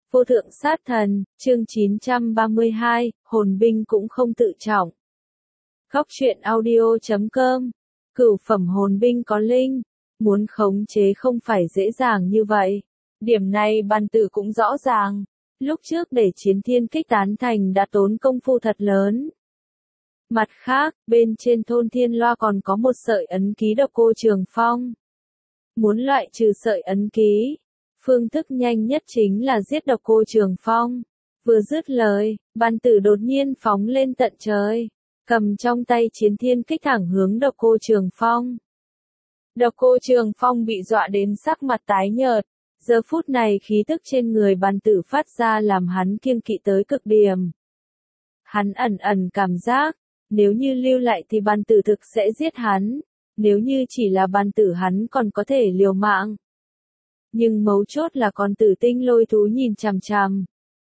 Vô thượng sát thần, chương 932, hồn binh cũng không tự trọng. Góc truyện audio.com. Cửu phẩm hồn binh có linh, muốn khống chế không phải dễ dàng như vậy. Điểm này Bàn Tử cũng rõ ràng. Lúc trước để chiến thiên kích tán thành đã tốn công phu thật lớn. Mặt khác, bên trên thôn thiên loa còn có một sợi ấn ký độc cô Trường Phong. Muốn loại trừ sợi ấn ký, phương thức nhanh nhất chính là giết độc cô Trường Phong. Vừa dứt lời, Bàn Tử đột nhiên phóng lên tận trời, cầm trong tay chiến thiên kích thẳng hướng độc cô Trường Phong. Độc cô Trường Phong bị dọa đến sắc mặt tái nhợt, giờ phút này khí tức trên người Bàn Tử phát ra làm hắn kiêng kỵ tới cực điểm. Hắn ẩn ẩn cảm giác, nếu như lưu lại thì Bàn Tử thực sẽ giết hắn, nếu như chỉ là Bàn Tử hắn còn có thể liều mạng. Nhưng mấu chốt là con Tử Tinh Lôi Thú nhìn chằm chằm.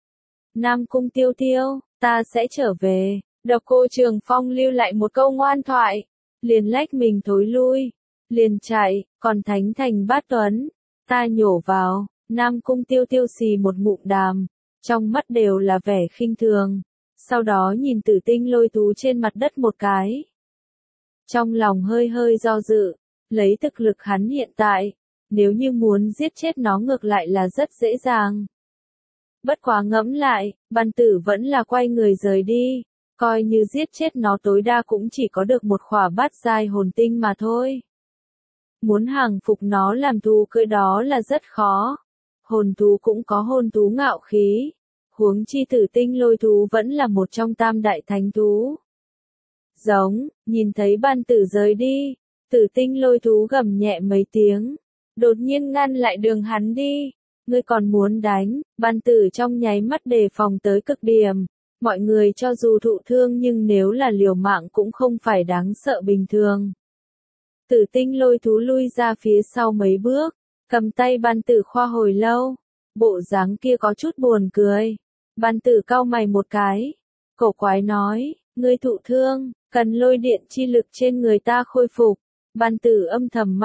Nam Cung Tiêu Tiêu, ta sẽ trở về. Độc cô Trường Phong lưu lại một câu ngoan thoại, liền lách mình thối lui, liền chạy, còn Thánh Thành Bát Tuấn, ta nhổ vào. Nam Cung Tiêu Tiêu xì một ngụm đàm, trong mắt đều là vẻ khinh thường, sau đó nhìn Tử Tinh Lôi Thú trên mặt đất một cái. Trong lòng hơi hơi do dự, lấy thực lực hắn hiện tại, nếu như muốn giết chết nó ngược lại là rất dễ dàng. Bất quá ngẫm lại, Bàn Tử vẫn là quay người rời đi, coi như giết chết nó tối đa cũng chỉ có được một khỏa bát giai hồn tinh mà thôi. Muốn hàng phục nó làm thú cưỡi đó là rất khó. Hồn thú cũng có hồn thú ngạo khí, huống chi Tử Tinh Lôi Thú vẫn là một trong tam đại thánh thú. Giống, nhìn thấy Bàn Tử rời đi, Tử Tinh Lôi Thú gầm nhẹ mấy tiếng, đột nhiên ngăn lại đường hắn đi. Ngươi còn muốn đánh? Bàn Tử trong nháy mắt đề phòng tới cực điểm. Mọi người cho dù thụ thương nhưng nếu là liều mạng cũng không phải đáng sợ bình thường. Tử Tinh Lôi Thú lui ra phía sau mấy bước, cầm tay Bàn Tử khoa hồi lâu. Bộ dáng kia có chút buồn cười. Bàn Tử cau mày một cái, cổ quái nói, ngươi thụ thương, cần lôi điện chi lực trên người ta khôi phục. Bàn Tử âm thầm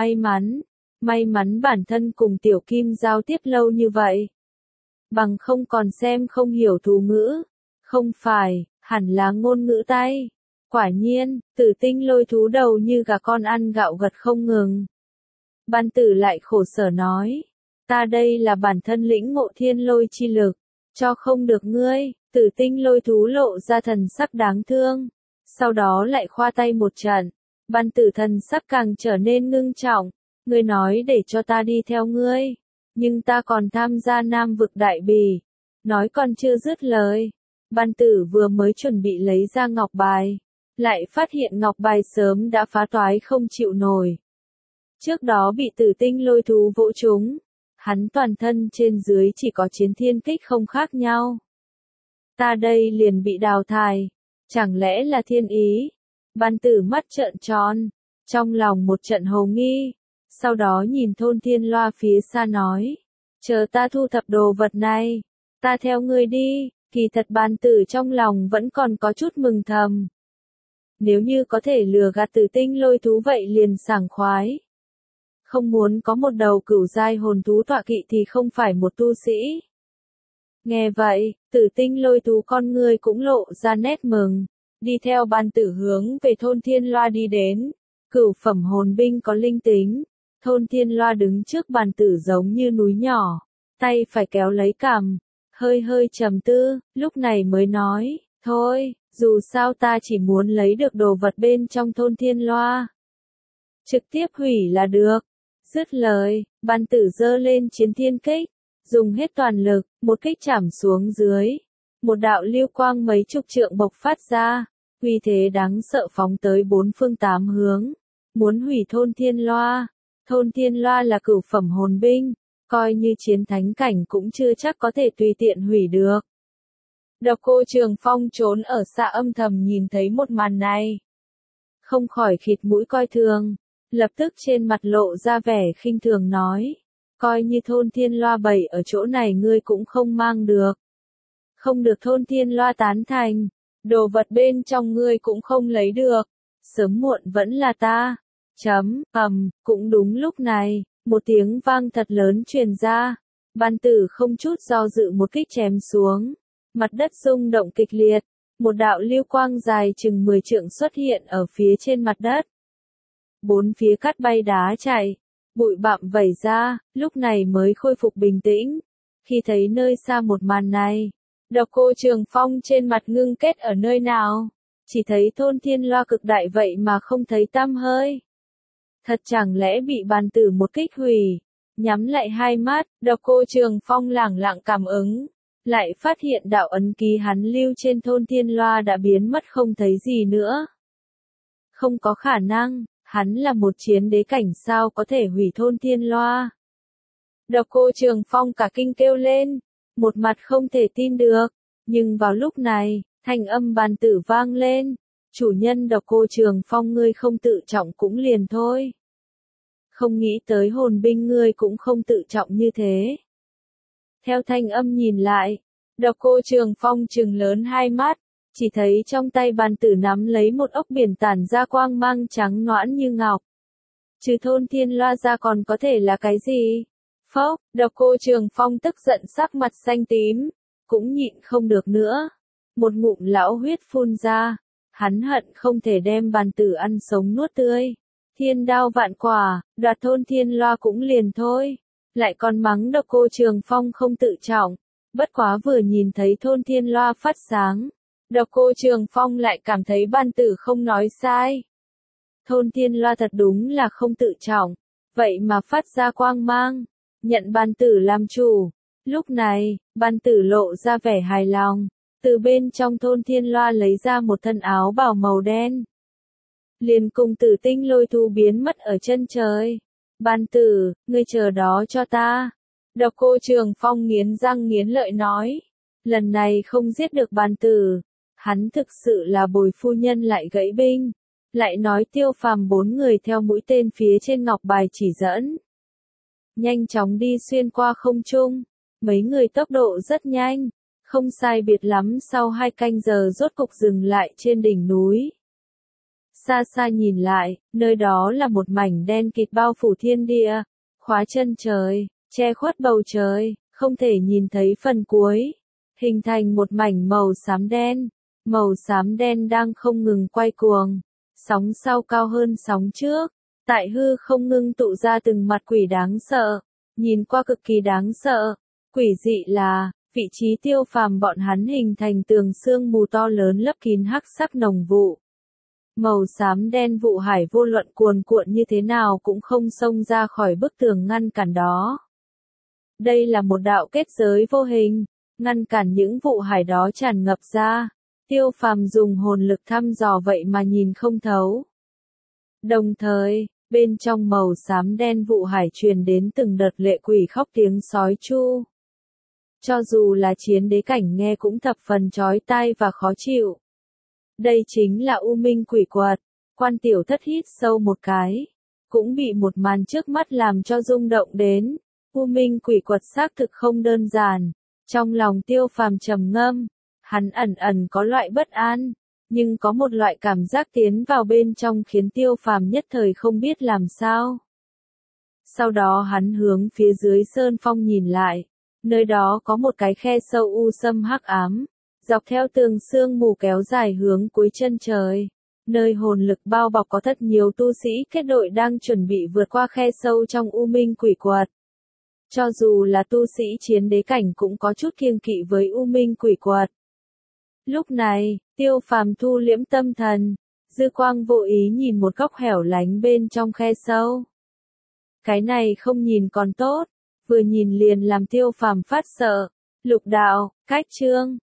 may mắn bản thân cùng Tiểu Kim giao tiếp lâu như vậy. Bằng không còn xem không hiểu thú ngữ. Không phải, hẳn là ngôn ngữ tay. Quả nhiên, Tử Tinh Lôi Thú đầu như gà con ăn gạo gật không ngừng. Bàn Tử lại khổ sở nói, ta đây là bản thân lĩnh ngộ thiên lôi chi lực, cho không được ngươi. Tử Tinh Lôi Thú lộ ra thần sắc đáng thương, sau đó lại khoa tay một trận. Bàn Tử thần sắc càng trở nên ngưng trọng, ngươi nói để cho ta đi theo ngươi, nhưng ta còn tham gia Nam vực đại bỉ. Nói còn chưa dứt lời, Bàn Tử vừa mới chuẩn bị lấy ra ngọc bài, lại phát hiện ngọc bài sớm đã phá toái không chịu nổi. Trước đó bị Tử Tinh Lôi Thú vỗ trúng, hắn toàn thân trên dưới chỉ có chiến thiên kích không khác nhau. Ta đây liền bị đào thải, chẳng lẽ là thiên ý? Bàn Tử mắt trợn tròn, trong lòng một trận hồ nghi, sau đó nhìn thôn thiên loa phía xa nói, chờ ta thu thập đồ vật này, ta theo ngươi đi. Kỳ thật Bàn Tử trong lòng vẫn còn có chút mừng thầm. Nếu như có thể lừa gạt Tử Tinh Lôi Thú vậy liền sảng khoái. Không muốn có một đầu cửu giai hồn thú tọa kỵ thì không phải một tu sĩ. Nghe vậy, Tử Tinh Lôi Thú con người cũng lộ ra nét mừng, đi theo Bàn Tử hướng về thôn thiên loa đi đến. Cửu phẩm hồn binh có linh tính, thôn thiên loa đứng trước Bàn Tử giống như núi nhỏ, tay phải kéo lấy cằm, hơi hơi trầm tư, lúc này mới nói, thôi, dù sao ta chỉ muốn lấy được đồ vật bên trong thôn thiên loa. Trực tiếp hủy là được. Dứt lời, Bàn Tử giơ lên chiến thiên kích, dùng hết toàn lực, một kích chảm xuống dưới. Một đạo lưu quang mấy chục trượng bộc phát ra, uy thế đáng sợ phóng tới bốn phương tám hướng, muốn hủy thôn thiên loa. Thôn thiên loa là cửu phẩm hồn binh, coi như chiến thánh cảnh cũng chưa chắc có thể tùy tiện hủy được. Độc cô Trường Phong trốn ở xa âm thầm nhìn thấy một màn này, không khỏi khịt mũi coi thường, lập tức trên mặt lộ ra vẻ khinh thường nói, coi như thôn thiên loa bày ở chỗ này ngươi cũng không mang được. Không được thôn thiên loa tán thành, đồ vật bên trong ngươi cũng không lấy được, sớm muộn vẫn là ta. Cũng đúng lúc này, một tiếng vang thật lớn truyền ra, Bàn tử không chút do dự một kích chém xuống. Mặt đất rung động kịch liệt. Một đạo lưu quang dài chừng 10 trượng xuất hiện ở phía trên mặt đất. Bốn phía cát bay đá chạy. Bụi bặm vẩy ra, lúc này mới khôi phục bình tĩnh. Khi thấy nơi xa một màn này, Độc Cô Trường Phong trên mặt ngưng kết ở nơi nào? Chỉ thấy thôn thiên loa cực đại vậy mà không thấy tăm hơi. Thật chẳng lẽ bị bàn tử một kích hủy? Nhắm lại hai mắt, Độc Cô Trường Phong lẳng lặng cảm ứng. Lại phát hiện đạo ấn ký hắn lưu trên thôn thiên loa đã biến mất không thấy gì nữa. Không có khả năng, hắn là một chiến đế cảnh sao có thể hủy thôn thiên loa. Độc Cô Trường Phong cả kinh kêu lên, một mặt không thể tin được, nhưng vào lúc này, thanh âm bàn tử vang lên, chủ nhân Độc Cô Trường Phong ngươi không tự trọng cũng liền thôi. Không nghĩ tới hồn binh ngươi cũng không tự trọng như thế. Theo thanh âm nhìn lại, Độc Cô Trường Phong trừng lớn hai mắt, chỉ thấy trong tay bàn tử nắm lấy một ốc biển tản ra quang mang trắng nõn như ngọc. Trừ thôn thiên loa ra còn có thể là cái gì? Phốc, Độc Cô Trường Phong tức giận sắc mặt xanh tím, cũng nhịn không được nữa. Một ngụm lão huyết phun ra, hắn hận không thể đem bàn tử ăn sống nuốt tươi. Thiên đao vạn quả, đoạt thôn thiên loa cũng liền thôi. Lại còn mắng Độc Cô Trường Phong không tự trọng. Bất quá vừa nhìn thấy thôn thiên loa phát sáng. Độc Cô Trường Phong lại cảm thấy bàn tử không nói sai. Thôn thiên loa thật đúng là không tự trọng. Vậy mà phát ra quang mang. Nhận bàn tử làm chủ. Lúc này, bàn tử lộ ra vẻ hài lòng. Từ bên trong thôn thiên loa lấy ra một thân áo bào màu đen. Liền cùng Tử Tinh Lôi Thú biến mất ở chân trời. Bàn tử, ngươi chờ đó cho ta. Độc Cô Trường Phong nghiến răng nghiến lợi nói. Lần này không giết được bàn tử. Hắn thực sự là bồi phu nhân lại gãy binh. Lại nói Tiêu Phàm 4 người theo mũi tên phía trên ngọc bài chỉ dẫn. Nhanh chóng đi xuyên qua không trung. Mấy người tốc độ rất nhanh. Không sai biệt lắm sau 2 canh giờ rốt cục dừng lại trên đỉnh núi. Xa xa nhìn lại, nơi đó là một mảnh đen kịt bao phủ thiên địa, khóa chân trời, che khuất bầu trời, không thể nhìn thấy phần cuối, hình thành một mảnh màu xám đen. Màu xám đen đang không ngừng quay cuồng, sóng sau cao hơn sóng trước, tại hư không ngưng tụ ra từng mặt quỷ đáng sợ, nhìn qua cực kỳ đáng sợ. Quỷ dị là, vị trí Tiêu Phàm bọn hắn hình thành tường sương mù to lớn lấp kín hắc sắc nồng vụ. Màu xám đen vụ hải vô luận cuồn cuộn như thế nào cũng không xông ra khỏi bức tường ngăn cản đó. Đây là một đạo kết giới vô hình, ngăn cản những vụ hải đó tràn ngập ra. Tiêu Phàm dùng hồn lực thăm dò vậy mà nhìn không thấu. Đồng thời, bên trong màu xám đen vụ hải truyền đến từng đợt lệ quỷ khóc tiếng sói chu. Cho dù là chiến đế cảnh nghe cũng thập phần chói tai và khó chịu. Đây chính là U Minh Quỷ Quật. Quan Tiểu Thất hít sâu một cái, cũng bị một màn trước mắt làm cho rung động đến. U Minh Quỷ Quật xác thực không đơn giản. Trong lòng Tiêu Phàm trầm ngâm, hắn ẩn ẩn có loại bất an, nhưng có một loại cảm giác tiến vào bên trong khiến Tiêu Phàm nhất thời không biết làm sao. Sau đó hắn hướng phía dưới sơn phong nhìn lại, nơi đó có một cái khe sâu u sâm hắc ám, dọc theo tường sương mù kéo dài hướng cuối chân trời, nơi hồn lực bao bọc có thật nhiều tu sĩ kết đội đang chuẩn bị vượt qua khe sâu trong U Minh Quỷ Quật. Cho dù là tu sĩ chiến đế cảnh cũng có chút kiêng kỵ với U Minh Quỷ Quật. Lúc này, Tiêu Phàm thu liễm tâm thần, dư quang vô ý nhìn một góc hẻo lánh bên trong khe sâu. Cái này không nhìn còn tốt, vừa nhìn liền làm Tiêu Phàm phát sợ. Lục đạo, cách chương.